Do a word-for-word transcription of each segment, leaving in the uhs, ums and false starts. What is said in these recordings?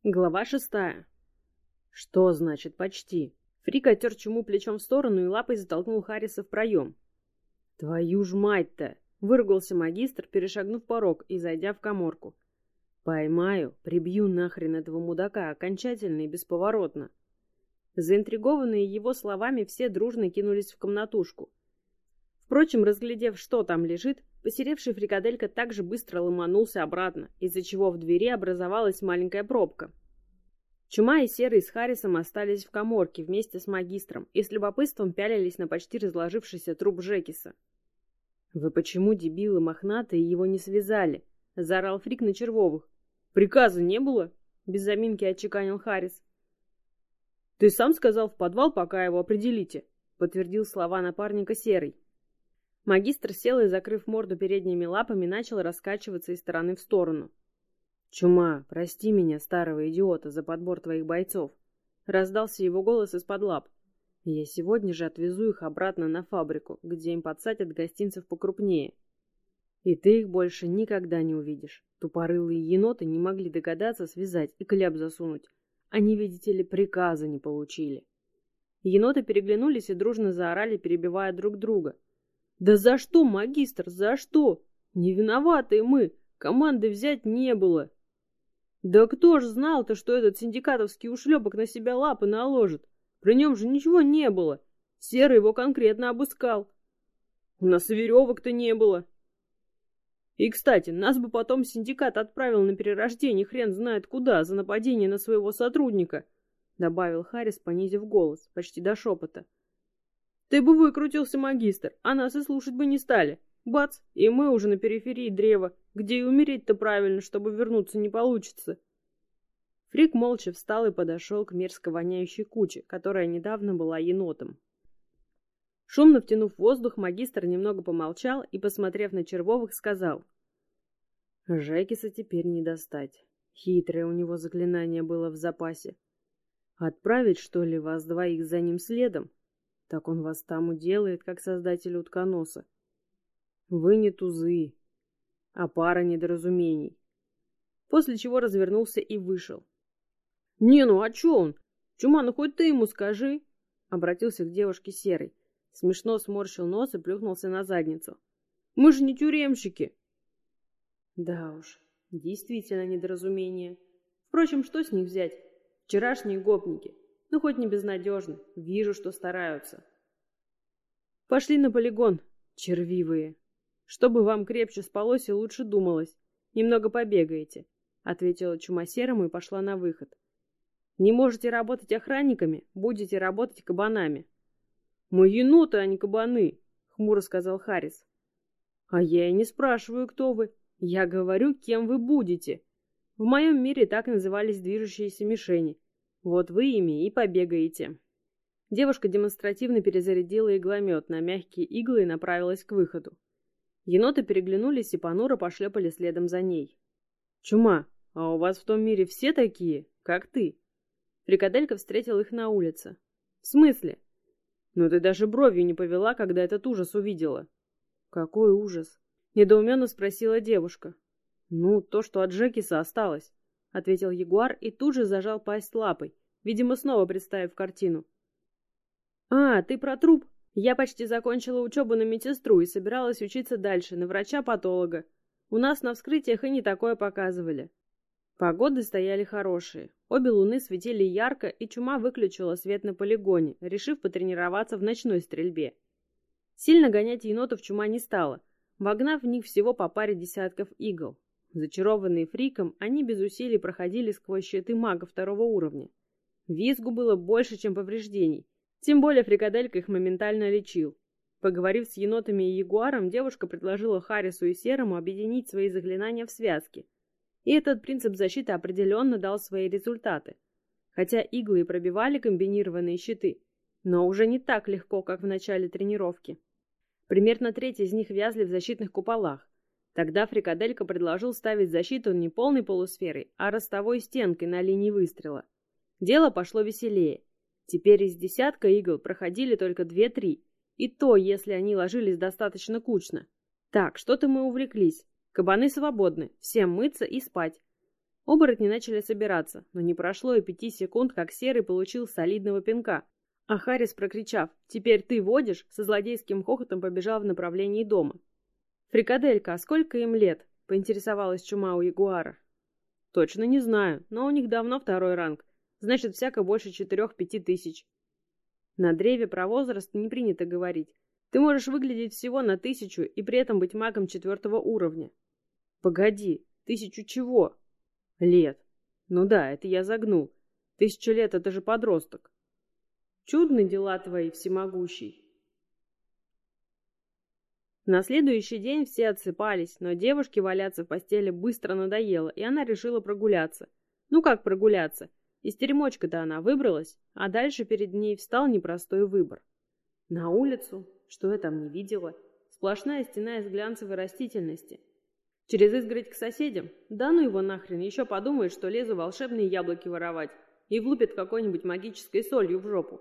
Глава шестая. Что значит почти? Фрик оттер чуму плечом в сторону и лапой затолкнул Харриса в проем. Твою ж мать-то! Выругался магистр, перешагнув порог и зайдя в каморку. Поймаю, прибью нахрен этого мудака окончательно и бесповоротно. Заинтригованные его словами, все дружно кинулись в комнатушку. Впрочем, разглядев, что там лежит, посеревший фрикаделька также быстро ломанулся обратно, из-за чего в двери образовалась маленькая пробка. Чума и Серый с Харрисом остались в каморке вместе с магистром и с любопытством пялились на почти разложившийся труп Жекиса. «Вы почему, дебилы мохнатые, его не связали?» — заорал Фрик на Червовых. «Приказа не было?» — без заминки отчеканил Харрис. «Ты сам сказал в подвал, пока его определите», — подтвердил слова напарника Серый. Магистр сел и, закрыв морду передними лапами, начал раскачиваться из стороны в сторону. «Чума, прости меня, старого идиота, за подбор твоих бойцов», — раздался его голос из-под лап. «Я сегодня же отвезу их обратно на фабрику, где им подсадят гостинцев покрупнее. И ты их больше никогда не увидишь. Тупорылые еноты не могли догадаться связать и кляп засунуть. Они, видите ли, приказа не получили». Еноты переглянулись и дружно заорали, перебивая друг друга. «Да за что, магистр, за что? Не виноваты мы, команды взять не было». «Да кто ж знал-то, что этот синдикатовский ушлепок на себя лапы наложит? При нем же ничего не было. Серый его конкретно обыскал. У нас и веревок-то не было. И, кстати, нас бы потом синдикат отправил на перерождение хрен знает куда за нападение на своего сотрудника», добавил Харрис, понизив голос, почти до шепота. «Ты бы выкрутился, магистр, а нас и слушать бы не стали. Бац, и мы уже на периферии древа, где и умереть-то правильно, чтобы вернуться не получится». Фрик молча встал и подошел к мерзко воняющей куче, которая недавно была енотом. Шумно втянув воздух, магистр немного помолчал и, посмотрев на Червовых, сказал: «Жекиса теперь не достать. Хитрое у него заклинание было в запасе. Отправить, что ли, вас двоих за ним следом? Так он вас там уделает, как создатель утконоса. Вы не тузы, а пара недоразумений». После чего развернулся и вышел. «Не, ну а чё он? Чума, ну хоть ты ему скажи!» Обратился к девушке Серый. Смешно сморщил нос и плюхнулся на задницу. «Мы же не тюремщики!» Да уж, действительно недоразумение. Впрочем, что с них взять? Вчерашние гопники. Ну, хоть не безнадежны. Вижу, что стараются. «Пошли на полигон, червивые. Чтобы вам крепче спалось и лучше думалось. Немного побегаете», — ответила Чума Серому и пошла на выход. «Не можете работать охранниками, будете работать кабанами». «Мы еноты, а не кабаны», — хмуро сказал Харрис. «А я и не спрашиваю, кто вы. Я говорю, кем вы будете. В моем мире так назывались движущиеся мишени. Вот вы ими и побегаете». Девушка демонстративно перезарядила игломет на мягкие иглы и направилась к выходу. Еноты переглянулись и понуро пошлепали следом за ней. «Чума, а у вас в том мире все такие, как ты?» Фрикаделька встретил их на улице. «В смысле? Ну ты даже бровью не повела, когда этот ужас увидела». «Какой ужас?» — недоуменно спросила девушка. «Ну, то, что от Жекиса осталось», — ответил ягуар и тут же зажал пасть лапой, видимо, снова представив картину. «А, ты про труп? Я почти закончила учебу на медсестру и собиралась учиться дальше, на врача-патолога. У нас на вскрытиях и не такое показывали». Погоды стояли хорошие. Обе луны светили ярко, и Чума выключила свет на полигоне, решив потренироваться в ночной стрельбе. Сильно гонять енотов Чума не стала, вогнав в них всего по паре десятков игл. Зачарованные Фриком, они без усилий проходили сквозь щиты мага второго уровня. Визгу было больше, чем повреждений. Тем более фрикаделька их моментально лечил. Поговорив с енотами и ягуаром, девушка предложила Харрису и Серому объединить свои заклинания в связки. И этот принцип защиты определенно дал свои результаты. Хотя иглы и пробивали комбинированные щиты, но уже не так легко, как в начале тренировки. Примерно треть из них вязли в защитных куполах. Тогда фрикаделька предложил ставить защиту не полной полусферой, а ростовой стенкой на линии выстрела. Дело пошло веселее. Теперь из десятка игл проходили только две-три, и то, если они ложились достаточно кучно. Так, что-то мы увлеклись. Кабаны свободны, всем мыться и спать. Оборотни начали собираться, но не прошло и пяти секунд, как Серый получил солидного пинка. А Харрис, прокричав «Теперь ты водишь!», со злодейским хохотом побежал в направлении дома. «Фрикаделька, а сколько им лет?» — поинтересовалась Чума у ягуара. «Точно не знаю, но у них давно второй ранг. Значит, всяко больше четырех-пяти тысяч». На древе про возраст не принято говорить. Ты можешь выглядеть всего на тысячу и при этом быть магом четвертого уровня. Погоди, тысячу чего? Лет. Ну да, это я загнул. Тысяча лет — это же подросток. Чудны дела твои, всемогущий. На следующий день все отсыпались, но девушке валяться в постели быстро надоело, и она решила прогуляться. Ну как прогуляться? Из теремочка-то она выбралась, а дальше перед ней встал непростой выбор. На улицу? Что я там не видела? Сплошная стена из глянцевой растительности. Через изгородь к соседям? Да ну его нахрен, еще подумает, что лезу волшебные яблоки воровать и влупит какой-нибудь магической солью в жопу.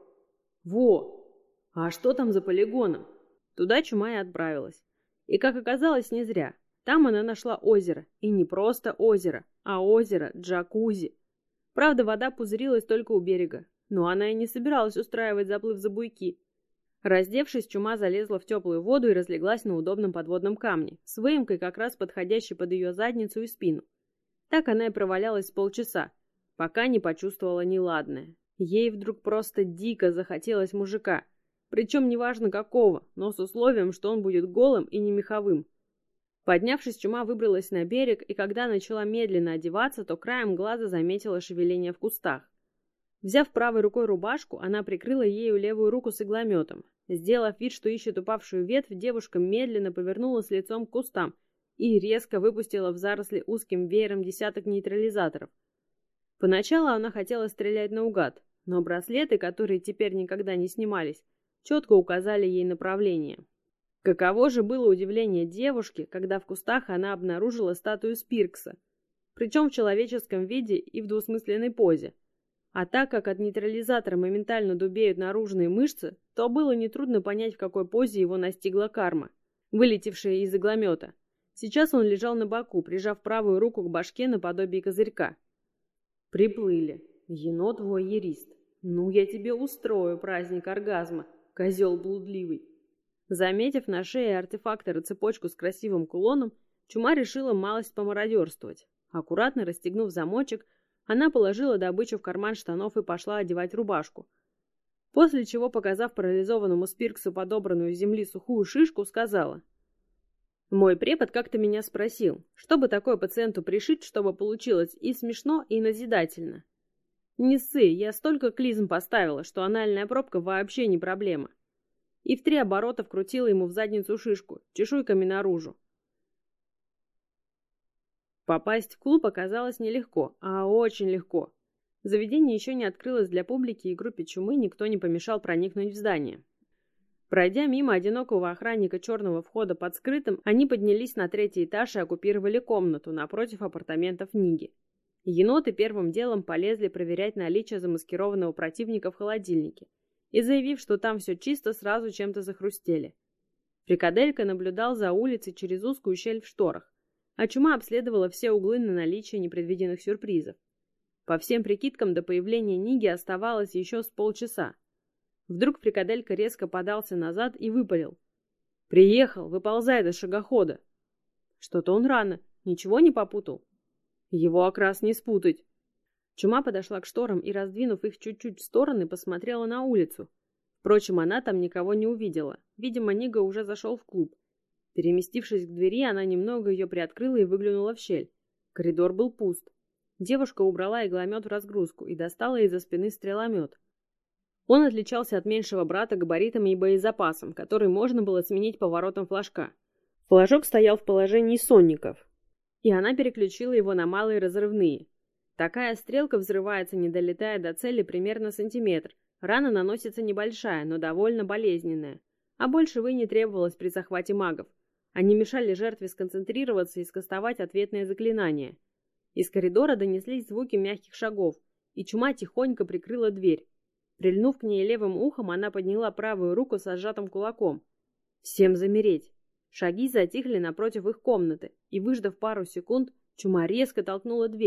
Во! А что там за полигоном? Туда Чума и отправилась. И, как оказалось, не зря. Там она нашла озеро. И не просто озеро, а озеро джакузи. Правда, вода пузырилась только у берега. Но она и не собиралась устраивать заплыв за буйки. Раздевшись, Чума залезла в теплую воду и разлеглась на удобном подводном камне, с выемкой, как раз подходящей под ее задницу и спину. Так она и провалялась с полчаса, пока не почувствовала неладное. Ей вдруг просто дико захотелось мужика. Причем неважно какого, но с условием, что он будет голым и не меховым. Поднявшись, Чума выбралась на берег, и когда начала медленно одеваться, то краем глаза заметила шевеление в кустах. Взяв правой рукой рубашку, она прикрыла ею левую руку с иглометом. Сделав вид, что ищет упавшую ветвь, девушка медленно повернулась лицом к кустам и резко выпустила в заросли узким веером десяток нейтрализаторов. Поначалу она хотела стрелять наугад, но браслеты, которые теперь никогда не снимались, четко указали ей направление. Каково же было удивление девушки, когда в кустах она обнаружила статую Спиркса, причем в человеческом виде и в двусмысленной позе. А так как от нейтрализатора моментально дубеют наружные мышцы, то было нетрудно понять, в какой позе его настигла карма, вылетевшая из игломета. Сейчас он лежал на боку, прижав правую руку к башке наподобие козырька. Приплыли. Енот-воерист. Ну, я тебе устрою праздник оргазма, козел блудливый. Заметив на шее артефактора цепочку с красивым кулоном, Чума решила малость помародерствовать. Аккуратно расстегнув замочек, она положила добычу в карман штанов и пошла одевать рубашку. После чего, показав парализованному Спирксу подобранную с земли сухую шишку, сказала: «Мой препод как-то меня спросил, что бы такое пациенту пришить, чтобы получилось и смешно, и назидательно. Не ссы, я столько клизм поставила, что анальная пробка вообще не проблема». И в три оборота вкрутила ему в задницу шишку, чешуйками наружу. Попасть в клуб оказалось нелегко, а очень легко. Заведение еще не открылось для публики, и группе Чумы никто не помешал проникнуть в здание. Пройдя мимо одинокого охранника черного входа под скрытым, они поднялись на третий этаж и оккупировали комнату напротив апартаментов Ниги. Еноты первым делом полезли проверять наличие замаскированного противника в холодильнике, и, заявив, что там все чисто, сразу чем-то захрустели. Фрикаделька наблюдал за улицей через узкую щель в шторах, а Чума обследовала все углы на наличие непредвиденных сюрпризов. По всем прикидкам, до появления Ниги оставалось еще с полчаса. Вдруг Фрикаделька резко подался назад и выпалил: «Приехал, выползай до шагохода!» Что-то он рано, ничего не попутал. Его окрас не спутать. Чума подошла к шторам и, раздвинув их чуть-чуть в стороны, посмотрела на улицу. Впрочем, она там никого не увидела. Видимо, Нига уже зашел в клуб. Переместившись к двери, она немного ее приоткрыла и выглянула в щель. Коридор был пуст. Девушка убрала игломет в разгрузку и достала из-за спины стреломет. Он отличался от меньшего брата габаритами и боезапасом, который можно было сменить поворотом флажка. Флажок стоял в положении сонников, и она переключила его на малые разрывные. Такая стрелка взрывается, не долетая до цели, примерно сантиметр. Рана наносится небольшая, но довольно болезненная. А большего и не требовалось при захвате магов. Они мешали жертве сконцентрироваться и скастовать ответное заклинание. Из коридора донеслись звуки мягких шагов, и Чума тихонько прикрыла дверь. Прильнув к ней левым ухом, она подняла правую руку со сжатым кулаком. Всем замереть. Шаги затихли напротив их комнаты, и, выждав пару секунд, Чума резко толкнула дверь.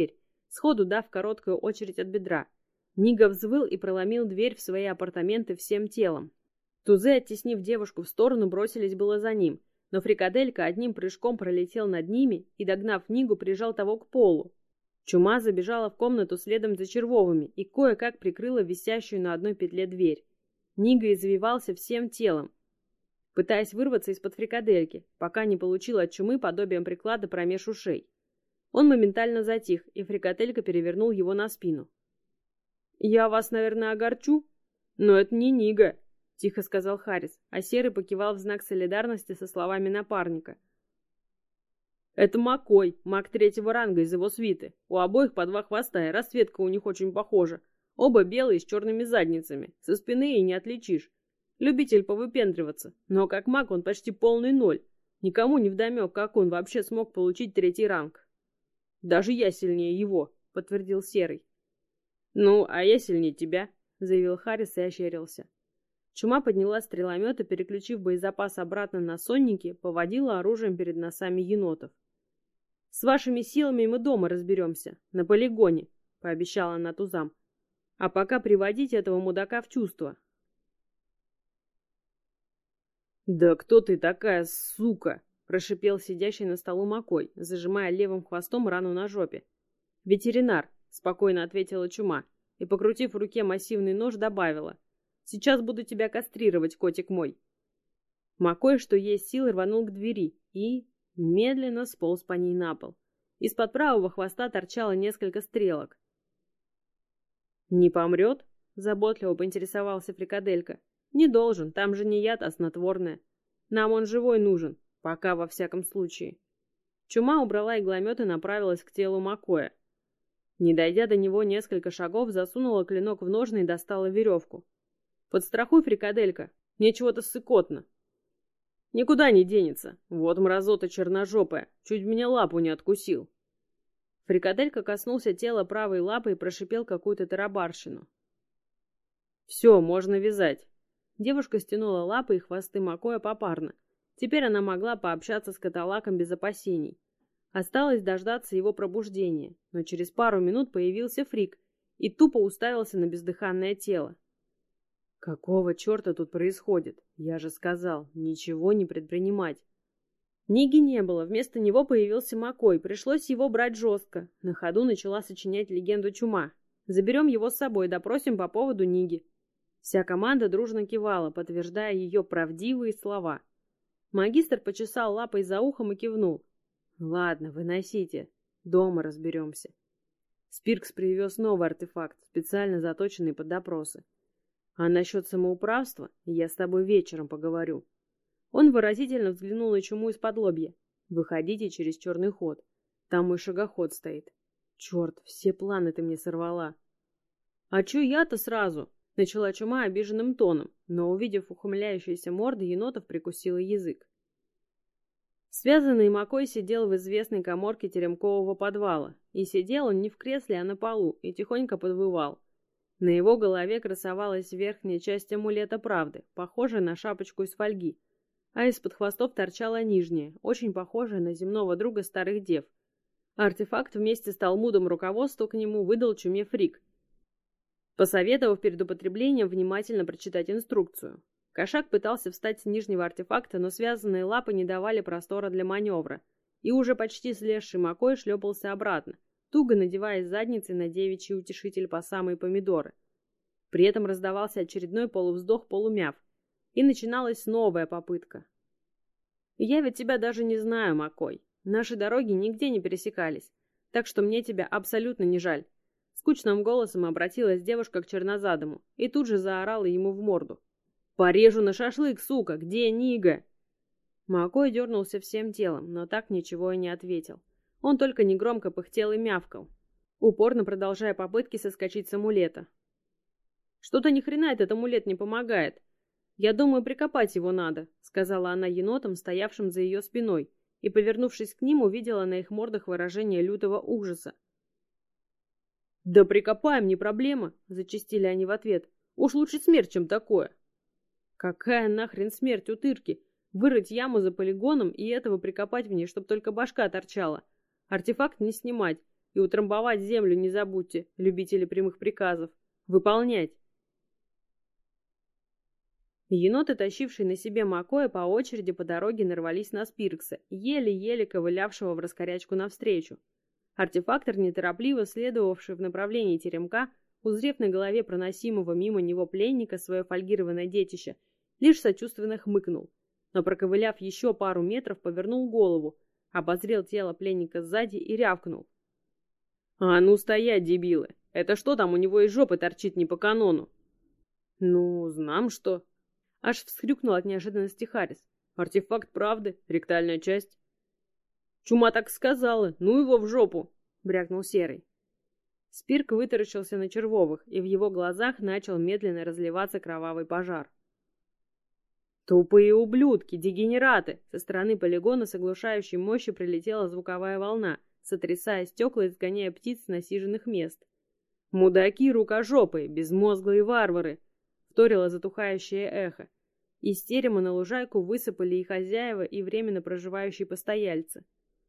сходу дав короткую очередь от бедра. Нига взвыл и проломил дверь в свои апартаменты всем телом. Тузы, оттеснив девушку в сторону, бросились было за ним, но Фрикаделька одним прыжком пролетел над ними и, догнав Нигу, прижал того к полу. Чума забежала в комнату следом за Червовыми и кое-как прикрыла висящую на одной петле дверь. Нига извивался всем телом, пытаясь вырваться из-под Фрикадельки, пока не получил от Чумы подобием приклада промеж ушей. Он моментально затих, и Фрикаделька перевернул его на спину. «Я вас, наверное, огорчу, но это не Нига», — тихо сказал Харрис, а Серый покивал в знак солидарности со словами напарника. «Это Макой, маг третьего ранга из его свиты. У обоих по два хвоста, и расцветка у них очень похожа. Оба белые с черными задницами, со спины и не отличишь. Любитель повыпендриваться, но как маг он почти полный ноль. Никому не вдомек, как он вообще смог получить третий ранг». «Даже я сильнее его», — подтвердил Серый. «Ну, а я сильнее тебя», — заявил Харрис и ощерился. Чума подняла стреломет и, переключив боезапас обратно на сонники, поводила оружием перед носами енотов. «С вашими силами мы дома разберемся, на полигоне», — пообещала она тузам. «А пока приводите этого мудака в чувство». «Да кто ты такая, сука?» — прошипел сидящий на столу Макой, зажимая левым хвостом рану на жопе. «Ветеринар», — спокойно ответила Чума, и, покрутив в руке массивный нож, добавила. «Сейчас буду тебя кастрировать, котик мой». Макой, что есть силы, рванул к двери и медленно сполз по ней на пол. Из-под правого хвоста торчало несколько стрелок. «Не помрет?» — заботливо поинтересовался Фрикаделька. «Не должен, там же не яд, а снотворное. Нам он живой нужен, пока во всяком случае». Чума убрала игломет и направилась к телу Макоя. Не дойдя до него несколько шагов, засунула клинок в ножны и достала веревку. «Подстрахуй, Фрикаделька, мне чего-то ссыкотно». «Никуда не денется. Вот мразота черножопая, чуть меня лапу не откусил». Фрикаделька коснулся тела правой лапы и прошипел какую-то тарабарщину. «Все, можно вязать». Девушка стянула лапы и хвосты Макоя попарно. Теперь она могла пообщаться с каталаком без опасений. Осталось дождаться его пробуждения, но через пару минут появился Фрик и тупо уставился на бездыханное тело. «Какого черта тут происходит? Я же сказал, ничего не предпринимать». Ниги не было, вместо него появился Макой, пришлось его брать жестко. На ходу начала сочинять легенду Чума. «Заберем его с собой, допросим по поводу Ниги». Вся команда дружно кивала, подтверждая ее правдивые слова. Магистр почесал лапой за ухом и кивнул. «Ладно, выносите. Дома разберемся». Спиркс привез новый артефакт, специально заточенный под допросы. «А насчет самоуправства я с тобой вечером поговорю». Он выразительно взглянул на Чуму из-под лобья. «Выходите через черный ход. Там мой шагоход стоит». «Черт, все планы ты мне сорвала». «А че я-то сразу?» — начала Чума обиженным тоном, но, увидев ухмыляющиеся морды енотов, прикусила язык. Связанный Макой сидел в известной каморке теремкового подвала. И сидел он не в кресле, а на полу, и тихонько подвывал. На его голове красовалась верхняя часть амулета правды, похожая на шапочку из фольги, а из-под хвостов торчала нижняя, очень похожая на земного друга старых дев. Артефакт вместе с талмудом руководства к нему выдал Чуме Фрик, посоветовав перед употреблением внимательно прочитать инструкцию. Кошак пытался встать с нижнего артефакта, но связанные лапы не давали простора для маневра, и уже почти слезший Макой шлепался обратно, туго надевая задницей на девичий утешитель по самые помидоры. При этом раздавался очередной полувздох-полумяв, и начиналась новая попытка. «Я ведь тебя даже не знаю, Макой. Наши дороги нигде не пересекались, так что мне тебя абсолютно не жаль». Скучным голосом обратилась девушка к чернозадому и тут же заорала ему в морду. «Порежу на шашлык, сука! Где Нига?» Макой дернулся всем телом, но так ничего и не ответил. Он только негромко пыхтел и мявкал, упорно продолжая попытки соскочить с амулета. «Что-то ни хрена этот амулет не помогает. Я думаю, прикопать его надо», — сказала она енотам, стоявшим за ее спиной, и, повернувшись к ним, увидела на их мордах выражение лютого ужаса. «Да прикопаем, не проблема», — зачастили они в ответ. «Уж лучше смерть, чем такое». «Какая нахрен смерть, утырки? Вырыть яму за полигоном и этого прикопать в ней, чтоб только башка торчала. Артефакт не снимать. И утрамбовать землю не забудьте, любители прямых приказов. Выполнять. Еноты, тащившие на себе Макоя, по очереди по дороге нарвались на Спиркса, еле-еле ковылявшего в раскорячку навстречу. Артефактор, неторопливо следовавший в направлении теремка, узрев на голове проносимого мимо него пленника свое фольгированное детище, лишь сочувственно хмыкнул, но, проковыляв еще пару метров, повернул голову, обозрел тело пленника сзади и рявкнул. «А ну стоять, дебилы! Это что там у него из жопы торчит не по канону?» «Ну, знам что...» Аж вскрикнул от неожиданности Харрис. «Артефакт правды, ректальная часть». «Чума так сказала, ну его в жопу!» — брякнул Серый. Спирк вытаращился на Червовых, и в его глазах начал медленно разливаться кровавый пожар. «Тупые ублюдки, дегенераты!» Со стороны полигона с оглушающей мощью прилетела звуковая волна, сотрясая стекла и сгоняя птиц с насиженных мест. «Мудаки рукожопые, безмозглые варвары!» — вторило затухающее эхо. Из терема на лужайку высыпали и хозяева, и временно проживающие постояльцы.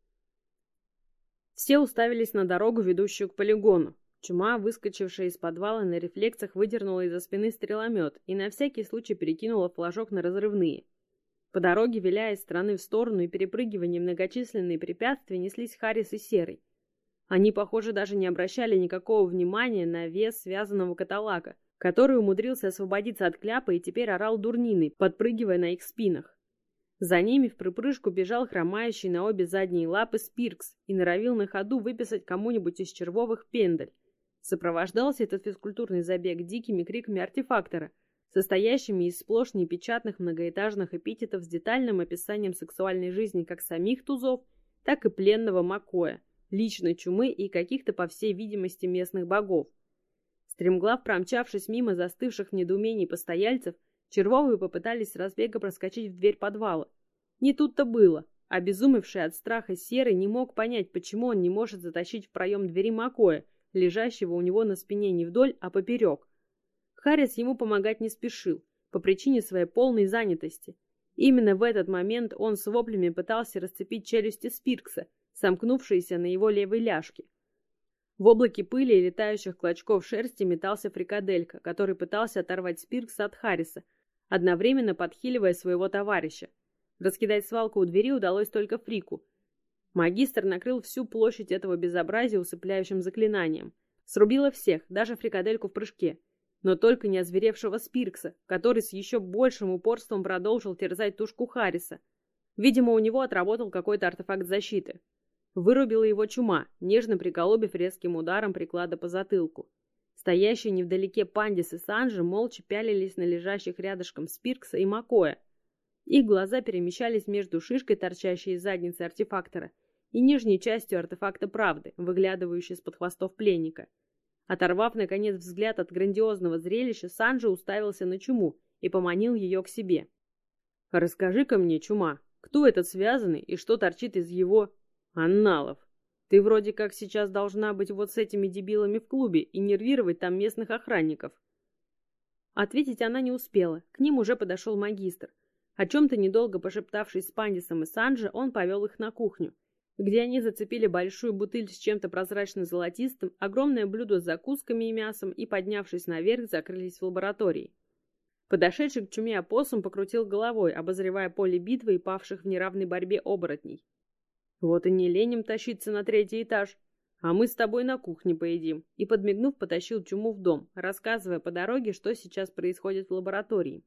Все уставились на дорогу, ведущую к полигону. Чума, выскочившая из подвала, на рефлексах выдернула из-за спины стреломет и на всякий случай перекинула флажок на разрывные. По дороге, виляя из стороны в сторону и перепрыгивая многочисленные препятствия, неслись Харрис и Серый. Они, похоже, даже не обращали никакого внимания на вес связанного каталака, который умудрился освободиться от кляпа и теперь орал дурниной, подпрыгивая на их спинах. За ними в припрыжку бежал хромающий на обе задние лапы Спиркс и норовил на ходу выписать кому-нибудь из Червовых пендаль. Сопровождался этот физкультурный забег дикими криками артефактора, состоящими из сплошь непечатных многоэтажных эпитетов с детальным описанием сексуальной жизни как самих тузов, так и пленного Макоя, личной чумы и каких-то, по всей видимости, местных богов. Стремглав промчавшись мимо застывших в недоумении постояльцев, Червовые попытались с разбега проскочить в дверь подвала. Не тут-то было. Обезумевший от страха Серый не мог понять, почему он не может затащить в проем двери Макоя, лежащего у него на спине не вдоль, а поперек. Харрис ему помогать не спешил, по причине своей полной занятости. Именно в этот момент он с воплями пытался расцепить челюсти Спиркса, сомкнувшиеся на его левой ляжке. В облаке пыли и летающих клочков шерсти метался фрикаделька, который пытался оторвать Спиркса от Харриса, одновременно подхиливая своего товарища. Раскидать свалку у двери удалось только Фрику. Магистр накрыл всю площадь этого безобразия усыпляющим заклинанием. Срубило всех, даже фрикадельку в прыжке. Но только не озверевшего Спиркса, который с еще большим упорством продолжил терзать тушку Харриса. Видимо, у него отработал какой-то артефакт защиты. Вырубила его чума, нежно приголубив резким ударом приклада по затылку. Стоящие невдалеке Пандис и Санджи молча пялились на лежащих рядышком Спиркса и Макоя. Их глаза перемещались между шишкой, торчащей из задницы артефактора, и нижней частью артефакта правды, выглядывающей из-под хвостов пленника. Оторвав, наконец, взгляд от грандиозного зрелища, Санджи уставился на чуму и поманил ее к себе. «Расскажи-ка мне, чума, кто этот связанный и что торчит из его анналов? Ты вроде как сейчас должна быть вот с этими дебилами в клубе и нервировать там местных охранников». Ответить она не успела, к ним уже подошел магистр. О чем-то недолго пошептавшись с Пандисом и Санджи, он повел их на кухню, где они зацепили большую бутыль с чем-то прозрачно-золотистым, огромное блюдо с закусками и мясом и, поднявшись наверх, закрылись в лаборатории. Подошедший к чуме опоссум покрутил головой, обозревая поле битвы и павших в неравной борьбе оборотней. «Вот и не леним тащиться на третий этаж, а мы с тобой на кухне поедим», и, подмигнув, потащил чуму в дом, рассказывая по дороге, что сейчас происходит в лаборатории.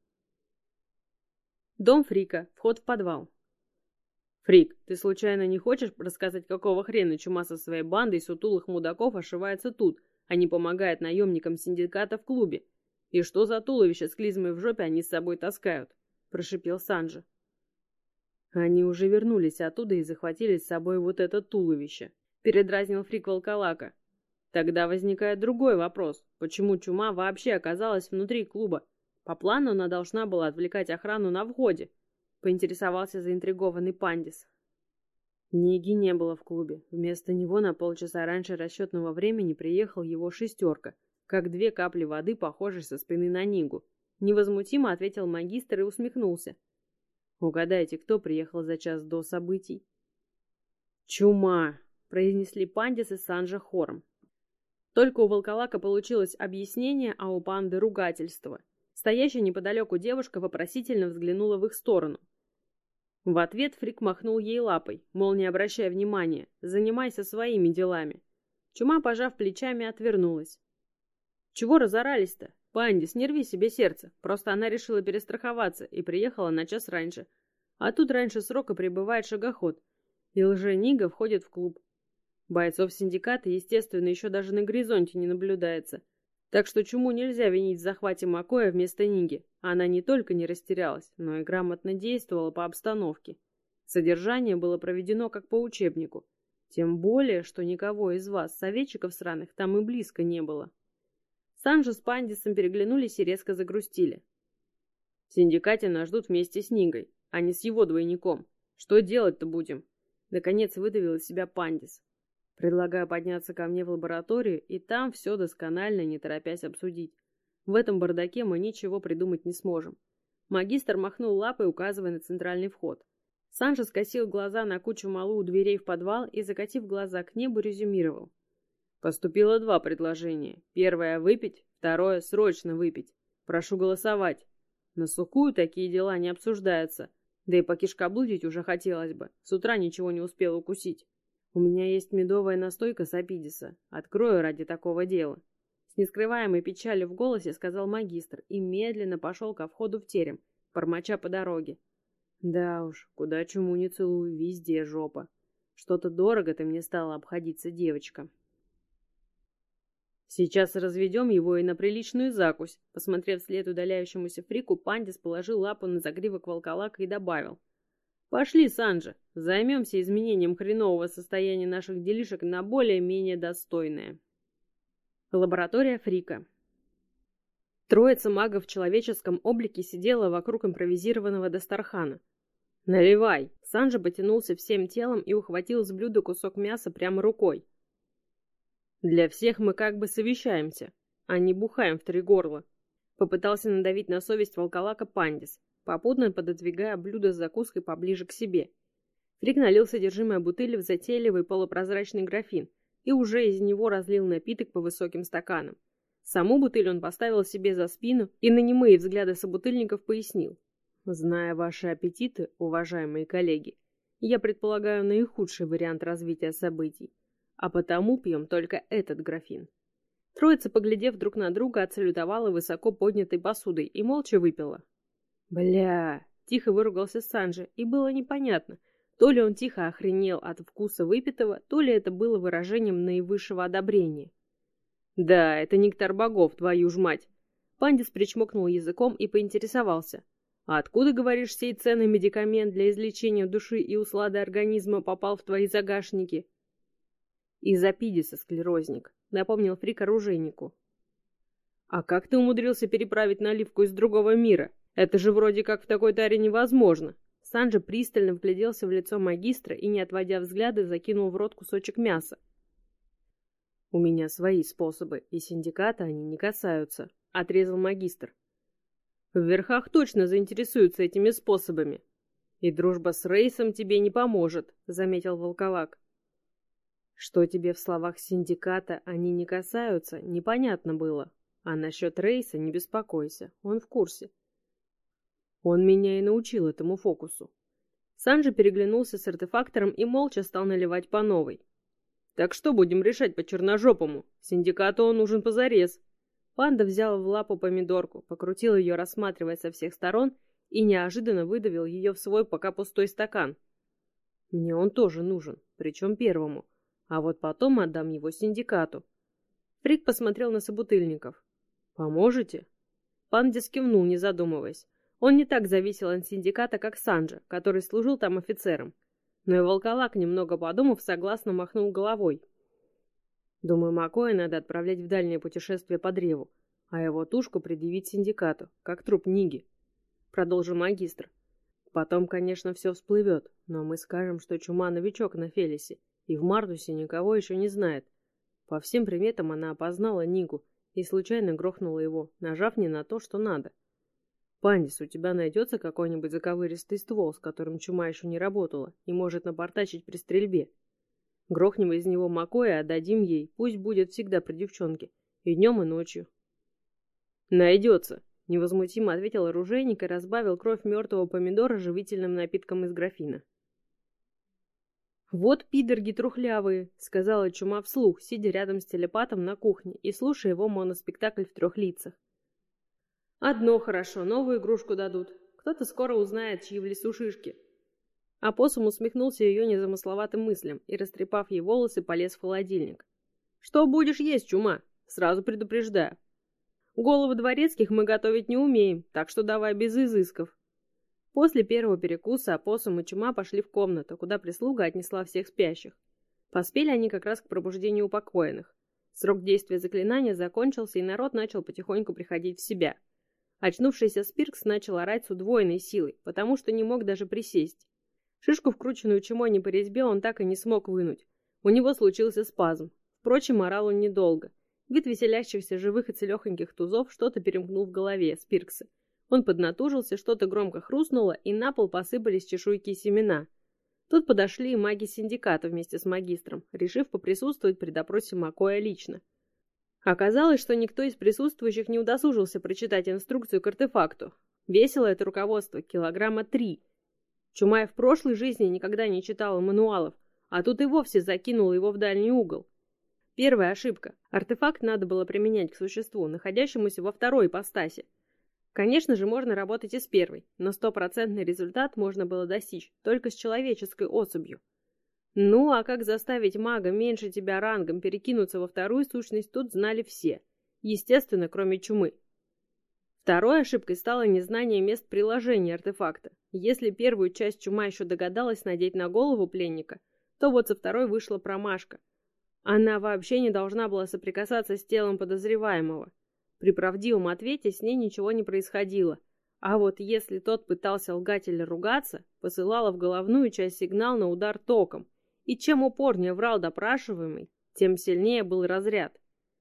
Дом Фрика, вход в подвал. «Фрик, ты случайно не хочешь рассказать, какого хрена чума со своей бандой сутулых мудаков ошивается тут, а не помогает наемникам синдиката в клубе? И что за туловище с клизмой в жопе они с собой таскают?» – прошипел Санджи. «Они уже вернулись оттуда и захватили с собой вот это туловище», – передразнил Фрик волколака. «Тогда возникает другой вопрос. Почему чума вообще оказалась внутри клуба? По плану она должна была отвлекать охрану на входе», — поинтересовался заинтригованный Пандис. Ниги не было в клубе. Вместо него на полчаса раньше расчетного времени приехал его шестерка, как две капли воды, похожие со спины на Нигу. Невозмутимо ответил магистр и усмехнулся. «Угадайте, кто приехал за час до событий?» «Чума!» — произнесли Пандис и Санджа хором. Только у волколака получилось объяснение, а у панды ругательство. Стоящая неподалеку девушка вопросительно взглянула в их сторону. В ответ Фрик махнул ей лапой, мол, не обращай внимания, занимайся своими делами. Чума, пожав плечами, отвернулась. Чего разорались-то? Пандис, не рви себе сердце, просто она решила перестраховаться и приехала на час раньше. А тут раньше срока прибывает шагоход, и лже-Нига входит в клуб. Бойцов синдиката, естественно, еще даже на горизонте не наблюдается. Так что Чуму нельзя винить в захвате Макоя вместо Ниги. Она не только не растерялась, но и грамотно действовала по обстановке. Содержание было проведено как по учебнику. Тем более, что никого из вас, советчиков сраных, там и близко не было. Санджа с Пандисом переглянулись и резко загрустили. В синдикате нас ждут вместе с Нигой, а не с его двойником. Что делать-то будем? Наконец выдавил из себя Пандис. Предлагаю подняться ко мне в лабораторию и там все досконально, не торопясь, обсудить. В этом бардаке мы ничего придумать не сможем. Магистр махнул лапой, указывая на центральный вход. Санджа скосил глаза на кучу малу у дверей в подвал и, закатив глаза к небу, резюмировал. Поступило два предложения. Первое — выпить, второе — срочно выпить. Прошу голосовать. На сухую такие дела не обсуждаются. Да и покишкоблудить уже хотелось бы. С утра ничего не успел укусить. У меня есть медовая настойка с апидиса. Открою ради такого дела. С нескрываемой печалью в голосе сказал магистр и медленно пошел ко входу в терем, бормоча по дороге. Да уж, куда чуму не целую, везде жопа. Что-то дорого ты мне стала обходиться, девочка. Сейчас разведем его и на приличную закусь. Посмотрев вслед удаляющемуся Фрику, Пандис положил лапу на загривок волколака и добавил. Пошли, Санджа, займемся изменением хренового состояния наших делишек на более-менее достойное. Лаборатория Фрика. Троица магов в человеческом облике сидела вокруг импровизированного дастархана. «Наливай!» Санджа потянулся всем телом и ухватил с блюда кусок мяса прямо рукой. «Для всех мы как бы совещаемся, а не бухаем в три горла», попытался надавить на совесть волколака Пандис, попутно пододвигая блюдо с закуской поближе к себе. Фрик налил содержимое бутыли в затейливый полупрозрачный графин и уже из него разлил напиток по высоким стаканам. Саму бутыль он поставил себе за спину и на немые взгляды собутыльников пояснил. «Зная ваши аппетиты, уважаемые коллеги, я предполагаю наихудший вариант развития событий, а потому пьем только этот графин». Троица, поглядев друг на друга, отсалютовала высоко поднятой посудой и молча выпила. «Бля!» — тихо выругался Санджа, и было непонятно, то ли он тихо охренел от вкуса выпитого, то ли это было выражением наивысшего одобрения. «Да, это нектар богов, твою ж мать!» Пандис причмокнул языком и поинтересовался. «А откуда, говоришь, сей ценный медикамент для излечения души и услады организма попал в твои загашники?» «Из апидиса, склерозник», — напомнил Фрик оружейнику. «А как ты умудрился переправить наливку из другого мира? Это же вроде как в такой таре невозможно!» Санджа пристально вгляделся в лицо магистра и, не отводя взгляда, закинул в рот кусочек мяса. «У меня свои способы, и синдиката они не касаются», — отрезал магистр. «В верхах точно заинтересуются этими способами. И дружба с Рейсом тебе не поможет», — заметил волколак. «Что тебе в словах синдиката они не касаются, непонятно было. А насчет Рейса не беспокойся, он в курсе. Он меня и научил этому фокусу». Санджа переглянулся с артефактором и молча стал наливать по новой. «Так что будем решать по черножопому? Синдикату он нужен позарез». Панда взял в лапу помидорку, покрутил ее, рассматривая со всех сторон, и неожиданно выдавил ее в свой пока пустой стакан. «Мне он тоже нужен, причем первому, а вот потом отдам его синдикату». Фрик посмотрел на собутыльников. «Поможете?» Пандис кивнул, не задумываясь. Он не так зависел от синдиката, как Санджа, который служил там офицером. Но и волколак, немного подумав, согласно махнул головой. «Думаю, Макоя надо отправлять в дальнее путешествие по древу, а его тушку предъявить синдикату, как труп Ниги», — продолжил магистр. «Потом, конечно, все всплывет, но мы скажем, что чума новичок на Фелисе, и в Мардусе никого еще не знает. По всем приметам она опознала Нигу и случайно грохнула его, нажав не на то, что надо. Пандис, у тебя найдется какой-нибудь заковыристый ствол, с которым чума еще не работала и может напортачить при стрельбе? Грохнем из него Макоя и отдадим ей, пусть будет всегда при девчонке, и днем, и ночью. Найдется, невозмутимо ответил оружейник и разбавил кровь мертвого помидора живительным напитком из графина. «Вот пидорги трухлявые», — сказала Чума вслух, сидя рядом с телепатом на кухне и слушая его моноспектакль в трех лицах. «Одно хорошо, новую игрушку дадут. Кто-то скоро узнает, чьи в лесу шишки». Опоссум усмехнулся ее незамысловатым мыслям и, растрепав ей волосы, полез в холодильник. «Что будешь есть, Чума? Сразу предупреждаю. Головы дворецких мы готовить не умеем, так что давай без изысков». После первого перекуса Опоссум и Чума пошли в комнату, куда прислуга отнесла всех спящих. Поспели они как раз к пробуждению упокоенных. Срок действия заклинания закончился, и народ начал потихоньку приходить в себя. Очнувшийся Спиркс начал орать с удвоенной силой, потому что не мог даже присесть. Шишку, вкрученную Чумой не по резьбе, он так и не смог вынуть. У него случился спазм. Впрочем, орал он недолго. Вид веселящихся живых и целехоньких тузов что-то перемкнул в голове Спиркса. Он поднатужился, что-то громко хрустнуло, и на пол посыпались чешуйки и семена. Тут подошли и маги синдиката вместе с магистром, решив поприсутствовать при допросе Макоя лично. Оказалось, что никто из присутствующих не удосужился прочитать инструкцию к артефакту. Весило это руководство килограмма три. Чума в прошлой жизни никогда не читала мануалов, а тут и вовсе закинула его в дальний угол. Первая ошибка. Артефакт надо было применять к существу, находящемуся во второй ипостаси. Конечно же, можно работать и с первой, но стопроцентный результат можно было достичь только с человеческой особью. Ну, а как заставить мага меньше тебя рангом перекинуться во вторую сущность, тут знали все. Естественно, кроме Чумы. Второй ошибкой стало незнание мест приложения артефакта. Если первую часть Чума еще догадалась надеть на голову пленника, то вот со второй вышла промашка. Она вообще не должна была соприкасаться с телом подозреваемого. При правдивом ответе с ней ничего не происходило. А вот если тот пытался лгать или ругаться, посылала в головную часть сигнал на удар током. И чем упорнее врал допрашиваемый, тем сильнее был разряд.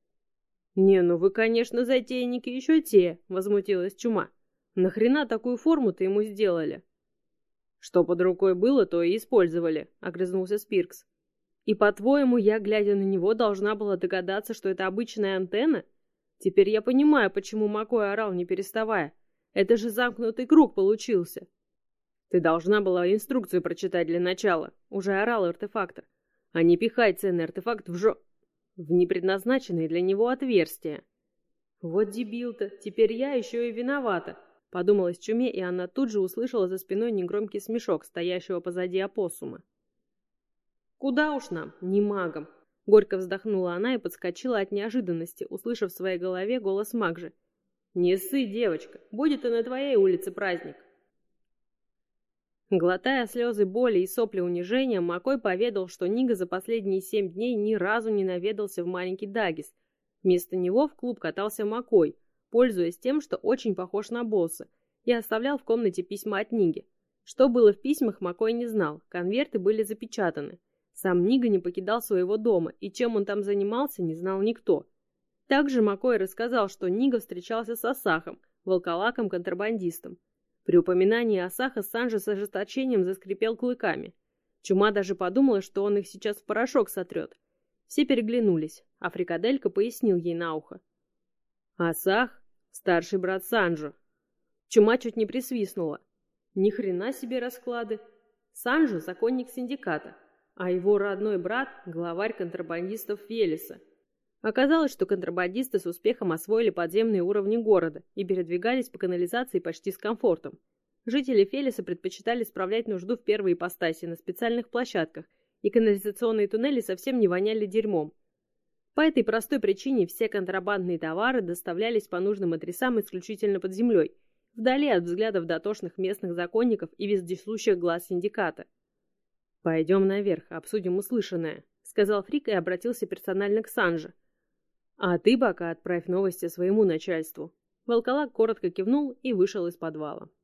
«Не, ну вы, конечно, затейники еще те», — возмутилась Чума. «Нахрена такую форму-то ему сделали?» «Что под рукой было, то и использовали», — огрызнулся Спиркс. «И, по-твоему, я, глядя на него, должна была догадаться, что это обычная антенна? Теперь я понимаю, почему Макой орал, не переставая. Это же замкнутый круг получился». «Ты должна была инструкцию прочитать для начала», — уже орал артефактор. «А не пихай ценный артефакт в жо... в непредназначенные для него отверстия». «Вот дебил-то, теперь я еще и виновата», — подумалась Чуме, и она тут же услышала за спиной негромкий смешок стоящего позади опоссума. «Куда уж нам, не магам», — горько вздохнула она и подскочила от неожиданности, услышав в своей голове голос Магжи. «Не ссы, девочка, будет и на твоей улице праздник». Глотая слезы боли и сопли унижения, Макой поведал, что Нига за последние семь дней ни разу не наведался в маленький Дагис. Вместо него в клуб катался Макой, пользуясь тем, что очень похож на босса, и оставлял в комнате письма от Ниги. Что было в письмах, Макой не знал, конверты были запечатаны. Сам Нига не покидал своего дома, и чем он там занимался, не знал никто. Также Макой рассказал, что Нига встречался с Асахом, волколаком-контрабандистом. При упоминании Асаха Санджи с ожесточением заскрипел клыками. Чума даже подумала, что он их сейчас в порошок сотрет. Все переглянулись, а Фрикаделька пояснил ей на ухо. «Асах — старший брат Санджо». Чума чуть не присвистнула. Ни хрена себе расклады. Санджо — законник синдиката, а его родной брат — главарь контрабандистов Фелиса. Оказалось, что контрабандисты с успехом освоили подземные уровни города и передвигались по канализации почти с комфортом. Жители Фелиса предпочитали справлять нужду в первой ипостаси на специальных площадках, и канализационные туннели совсем не воняли дерьмом. По этой простой причине все контрабандные товары доставлялись по нужным адресам исключительно под землей, вдали от взглядов дотошных местных законников и вездесущих глаз синдиката. «Пойдем наверх, обсудим услышанное», — сказал Фрик и обратился персонально к Санже. «А ты пока отправь новости своему начальству». Волколак коротко кивнул и вышел из подвала.